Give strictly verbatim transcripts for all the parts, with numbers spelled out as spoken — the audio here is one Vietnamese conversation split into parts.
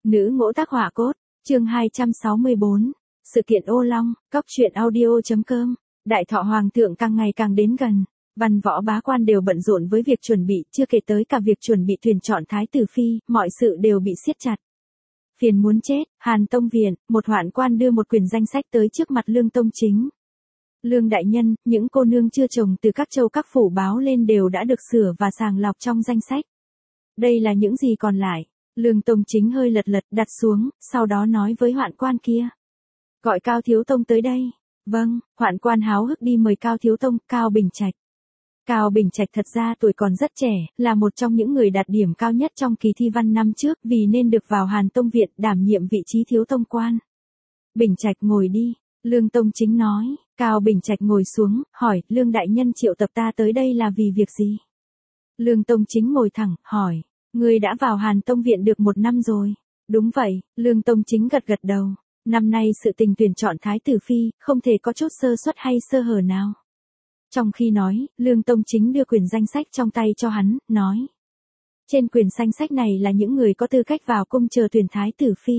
Nữ ngỗ tác họa cốt, chương hai trăm sáu mươi bốn, sự kiện Ô Long, cóc truyện audio.com, đại thọ hoàng thượng càng ngày càng đến gần, văn võ bá quan đều bận rộn với việc chuẩn bị, chưa kể tới cả việc chuẩn bị tuyển chọn thái tử phi, mọi sự đều bị siết chặt. Phiền muốn chết, Hàn Tông Viện, một hoạn quan đưa một quyển danh sách tới trước mặt Lương Tông Chính. Lương đại nhân, những cô nương chưa chồng từ các châu các phủ báo lên đều đã được sửa và sàng lọc trong danh sách. Đây là những gì còn lại. Lương Tông Chính hơi lật lật đặt xuống, sau đó nói với hoạn quan kia. Gọi Cao Thiếu Tông tới đây. Vâng, hoạn quan háo hức đi mời Cao Thiếu Tông, Cao Bình Trạch. Cao Bình Trạch thật ra tuổi còn rất trẻ, là một trong những người đạt điểm cao nhất trong kỳ thi văn năm trước vì nên được vào Hàn Tông Viện đảm nhiệm vị trí thiếu tông quan. Bình Trạch ngồi đi, Lương Tông Chính nói. Cao Bình Trạch ngồi xuống, hỏi, Lương đại nhân triệu tập ta tới đây là vì việc gì? Lương Tông Chính ngồi thẳng, hỏi, ngươi đã vào Hàn Tông Viện được một năm rồi. Đúng vậy, Lương Tông Chính gật gật đầu. Năm nay sự tình tuyển chọn thái tử phi, không thể có chút sơ suất hay sơ hở nào. Trong khi nói, Lương Tông Chính đưa quyển danh sách trong tay cho hắn, nói. Trên quyển danh sách này là những người có tư cách vào cung chờ tuyển thái tử phi.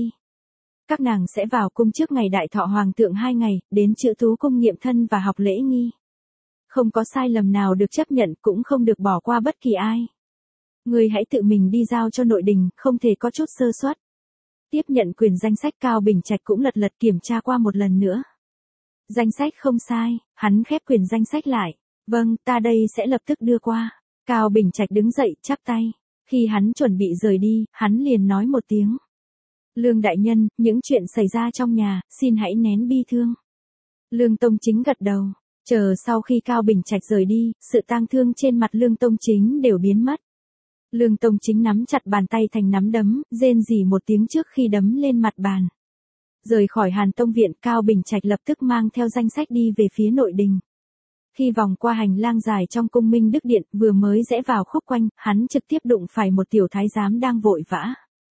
Các nàng sẽ vào cung trước ngày đại thọ hoàng thượng hai ngày, đến chữ tú cung nghiệm thân và học lễ nghi. Không có sai lầm nào được chấp nhận, cũng không được bỏ qua bất kỳ ai. Ngươi hãy tự mình đi giao cho nội đình, không thể có chút sơ suất. Tiếp nhận quyển danh sách, Cao Bình Trạch cũng lật lật kiểm tra qua một lần nữa. Danh sách không sai, hắn khép quyển danh sách lại. Vâng, ta đây sẽ lập tức đưa qua. Cao Bình Trạch đứng dậy, chắp tay. Khi hắn chuẩn bị rời đi, hắn liền nói một tiếng. Lương đại nhân, những chuyện xảy ra trong nhà, xin hãy nén bi thương. Lương Tông Chính gật đầu. Chờ sau khi Cao Bình Trạch rời đi, sự tang thương trên mặt Lương Tông Chính đều biến mất. Lương Tông Chính nắm chặt bàn tay thành nắm đấm, rên rỉ một tiếng trước khi đấm lên mặt bàn. Rời khỏi Hàn Tông Viện, Cao Bình Trạch lập tức mang theo danh sách đi về phía nội đình. Khi vòng qua hành lang dài trong cung Minh Đức Điện, vừa mới rẽ vào khúc quanh, hắn trực tiếp đụng phải một tiểu thái giám đang vội vã.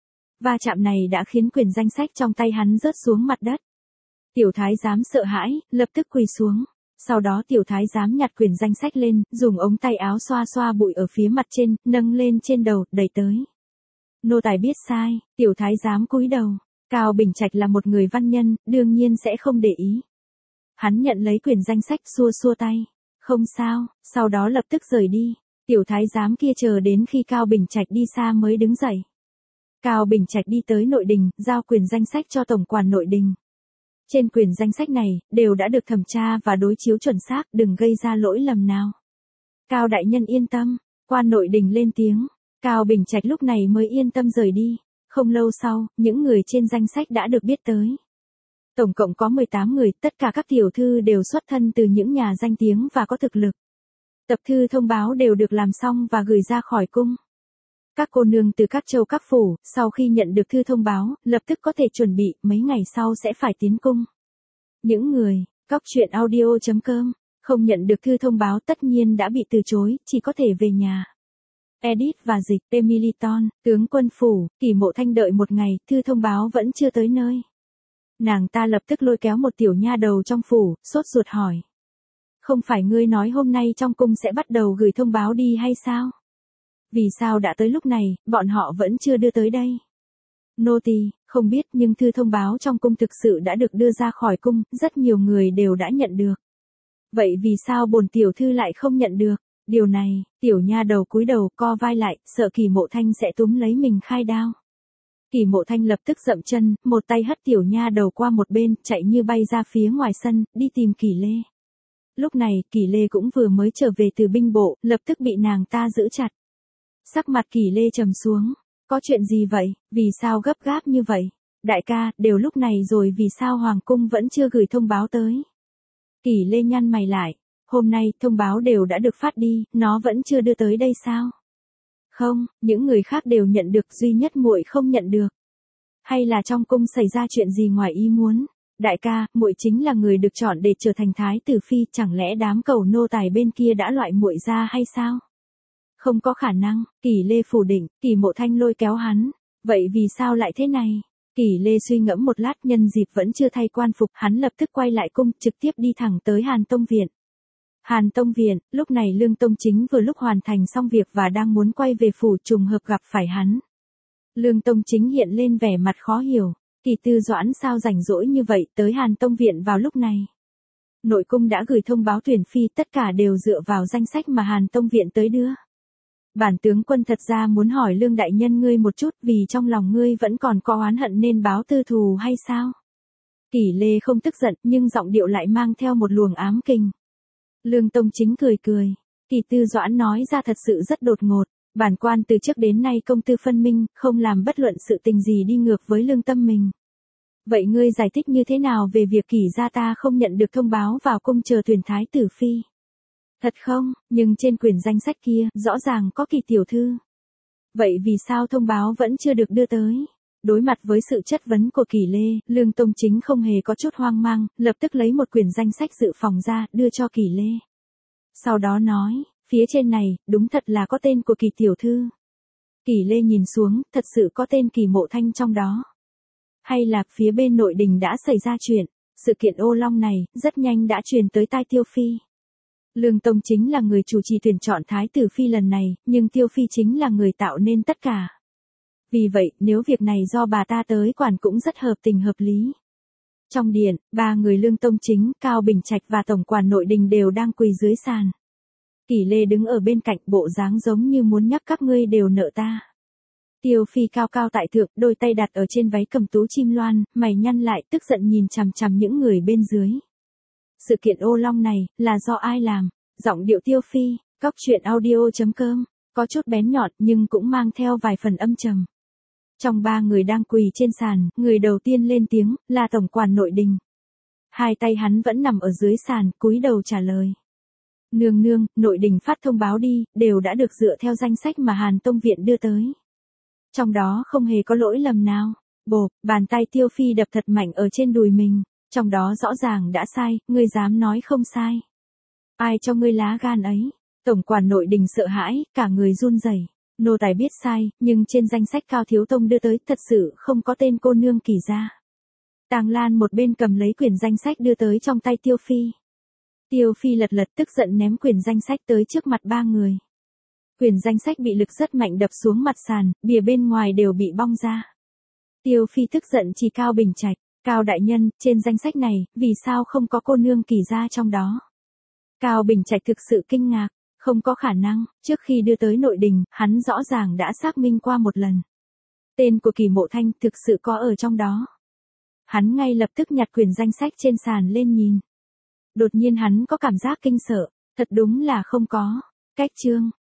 Va chạm này đã khiến quyển danh sách trong tay hắn rớt xuống mặt đất. Tiểu thái giám sợ hãi, lập tức quỳ xuống. Sau đó tiểu thái giám nhặt quyển danh sách lên, dùng ống tay áo xoa xoa bụi ở phía mặt trên, nâng lên trên đầu, đẩy tới. Nô tài biết sai, tiểu thái giám cúi đầu. Cao Bình Trạch là một người văn nhân, đương nhiên sẽ không để ý. Hắn nhận lấy quyển danh sách, xua xua tay. Không sao, sau đó lập tức rời đi. Tiểu thái giám kia chờ đến khi Cao Bình Trạch đi xa mới đứng dậy. Cao Bình Trạch đi tới nội đình, giao quyển danh sách cho tổng quản nội đình. Trên quyển danh sách này, đều đã được thẩm tra và đối chiếu chuẩn xác, đừng gây ra lỗi lầm nào. Cao đại nhân yên tâm, quan nội đình lên tiếng. Cao Bình Trạch lúc này mới yên tâm rời đi. Không lâu sau, những người trên danh sách đã được biết tới. Tổng cộng có mười tám người, tất cả các tiểu thư đều xuất thân từ những nhà danh tiếng và có thực lực. Tập thư thông báo đều được làm xong và gửi ra khỏi cung. Các cô nương từ các châu các phủ, sau khi nhận được thư thông báo, lập tức có thể chuẩn bị, mấy ngày sau sẽ phải tiến cung. Những người, cóc truyện audio.com, không nhận được thư thông báo tất nhiên đã bị từ chối, chỉ có thể về nhà. Edit và dịch, Emiliton, tướng quân phủ, Kỷ Mộ Thanh đợi một ngày, thư thông báo vẫn chưa tới nơi. Nàng ta lập tức lôi kéo một tiểu nha đầu trong phủ, sốt ruột hỏi. Không phải ngươi nói hôm nay trong cung sẽ bắt đầu gửi thông báo đi hay sao? Vì sao đã tới lúc này, bọn họ vẫn chưa đưa tới đây? Nô tỳ không biết nhưng thư thông báo trong cung thực sự đã được đưa ra khỏi cung, rất nhiều người đều đã nhận được. Vậy vì sao bổn tiểu thư lại không nhận được? Điều này, tiểu nha đầu cúi đầu co vai lại, sợ Kỷ Mộ Thanh sẽ túm lấy mình khai đao. Kỷ Mộ Thanh lập tức dậm chân, một tay hất tiểu nha đầu qua một bên, chạy như bay ra phía ngoài sân, đi tìm Kỷ Lê. Lúc này, Kỷ Lê cũng vừa mới trở về từ binh bộ, lập tức bị nàng ta giữ chặt. Sắc mặt Kỷ Lê trầm xuống. Có chuyện gì vậy, vì sao gấp gáp như vậy? Đại ca, đều lúc này rồi vì sao Hoàng cung vẫn chưa gửi thông báo tới? Kỷ Lê nhăn mày lại. Hôm nay, thông báo đều đã được phát đi, nó vẫn chưa đưa tới đây sao? Không, những người khác đều nhận được, duy nhất muội không nhận được. Hay là trong cung xảy ra chuyện gì ngoài ý muốn? Đại ca, muội chính là người được chọn để trở thành thái tử phi, chẳng lẽ đám cầu nô tài bên kia đã loại muội ra hay sao? Không có khả năng, Kỷ Lê phủ định, Kỷ Mộ Thanh lôi kéo hắn. Vậy vì sao lại thế này? Kỷ Lê suy ngẫm một lát, nhân dịp vẫn chưa thay quan phục, hắn lập tức quay lại cung, trực tiếp đi thẳng tới Hàn Tông Viện. Hàn Tông Viện, lúc này Lương Tông Chính vừa lúc hoàn thành xong việc và đang muốn quay về phủ, trùng hợp gặp phải hắn. Lương Tông Chính hiện lên vẻ mặt khó hiểu, Kỳ Tư Doãn sao rảnh rỗi như vậy tới Hàn Tông Viện vào lúc này. Nội cung đã gửi thông báo tuyển phi, tất cả đều dựa vào danh sách mà Hàn Tông Viện tới đưa. Bản tướng quân thật ra muốn hỏi Lương đại nhân ngươi một chút, vì trong lòng ngươi vẫn còn có oán hận nên báo tư thù hay sao? Kỷ Lê không tức giận nhưng giọng điệu lại mang theo một luồng ám kình. Lương Tông Chính cười cười, Kỳ Tư Doãn nói ra thật sự rất đột ngột, bản quan từ trước đến nay công tư phân minh, không làm bất luận sự tình gì đi ngược với lương tâm mình. Vậy ngươi giải thích như thế nào về việc Kỷ gia ta không nhận được thông báo vào cung chờ tuyển thái tử phi? Thật không, nhưng trên quyển danh sách kia, rõ ràng có Kỳ tiểu thư. Vậy vì sao thông báo vẫn chưa được đưa tới? Đối mặt với sự chất vấn của Kỷ Lê, Lương Tông Chính không hề có chút hoang mang, lập tức lấy một quyển danh sách dự phòng ra, đưa cho Kỷ Lê. Sau đó nói, phía trên này, đúng thật là có tên của Kỳ tiểu thư. Kỷ Lê nhìn xuống, thật sự có tên Kỳ Mộ Thanh trong đó. Hay là phía bên nội đình đã xảy ra chuyện, sự kiện ô long này, rất nhanh đã truyền tới tai Tiêu Phi. Lương Tông Chính là người chủ trì tuyển chọn thái tử phi lần này, nhưng Tiêu Phi chính là người tạo nên tất cả. Vì vậy, nếu việc này do bà ta tới quản cũng rất hợp tình hợp lý. Trong điện, ba người Lương Tông Chính, Cao Bình Trạch và tổng quản nội đình đều đang quỳ dưới sàn. Kỷ Lê đứng ở bên cạnh, bộ dáng giống như muốn nhắc các ngươi đều nợ ta. Tiêu Phi cao cao tại thượng, đôi tay đặt ở trên váy cầm tú chim loan, mày nhăn lại, tức giận nhìn chằm chằm những người bên dưới. Sự kiện ô long này, là do ai làm? Giọng điệu Tiêu Phi, Cóc truyện audio chấm com, có chút bén nhọn nhưng cũng mang theo vài phần âm trầm. Trong ba người đang quỳ trên sàn, người đầu tiên lên tiếng, là tổng quản nội đình. Hai tay hắn vẫn nằm ở dưới sàn, cúi đầu trả lời. Nương nương, nội đình phát thông báo đi, đều đã được dựa theo danh sách mà Hàn Tông Viện đưa tới. Trong đó không hề có lỗi lầm nào. Bộp, bàn tay Tiêu Phi đập thật mạnh ở trên đùi mình. Trong đó rõ ràng đã sai, ngươi dám nói không sai. Ai cho ngươi lá gan ấy? Tổng quản nội đình sợ hãi, cả người run rẩy. Nô tài biết sai, nhưng trên danh sách Cao Thiếu Tông đưa tới thật sự không có tên cô nương Kỳ gia. Tàng Lan một bên cầm lấy quyển danh sách đưa tới trong tay Tiêu Phi. Tiêu Phi lật lật tức giận ném quyển danh sách tới trước mặt ba người. Quyển danh sách bị lực rất mạnh đập xuống mặt sàn, bìa bên ngoài đều bị bong ra. Tiêu Phi tức giận chỉ Cao Bình Trạch, Cao đại nhân, trên danh sách này, vì sao không có cô nương Kỳ gia trong đó? Cao Bình Trạch thực sự kinh ngạc, không có khả năng, trước khi đưa tới nội đình, hắn rõ ràng đã xác minh qua một lần. Tên của Kỳ Mộ Thanh thực sự có ở trong đó. Hắn ngay lập tức nhặt quyển danh sách trên sàn lên nhìn. Đột nhiên hắn có cảm giác kinh sợ, thật đúng là không có. Cách chương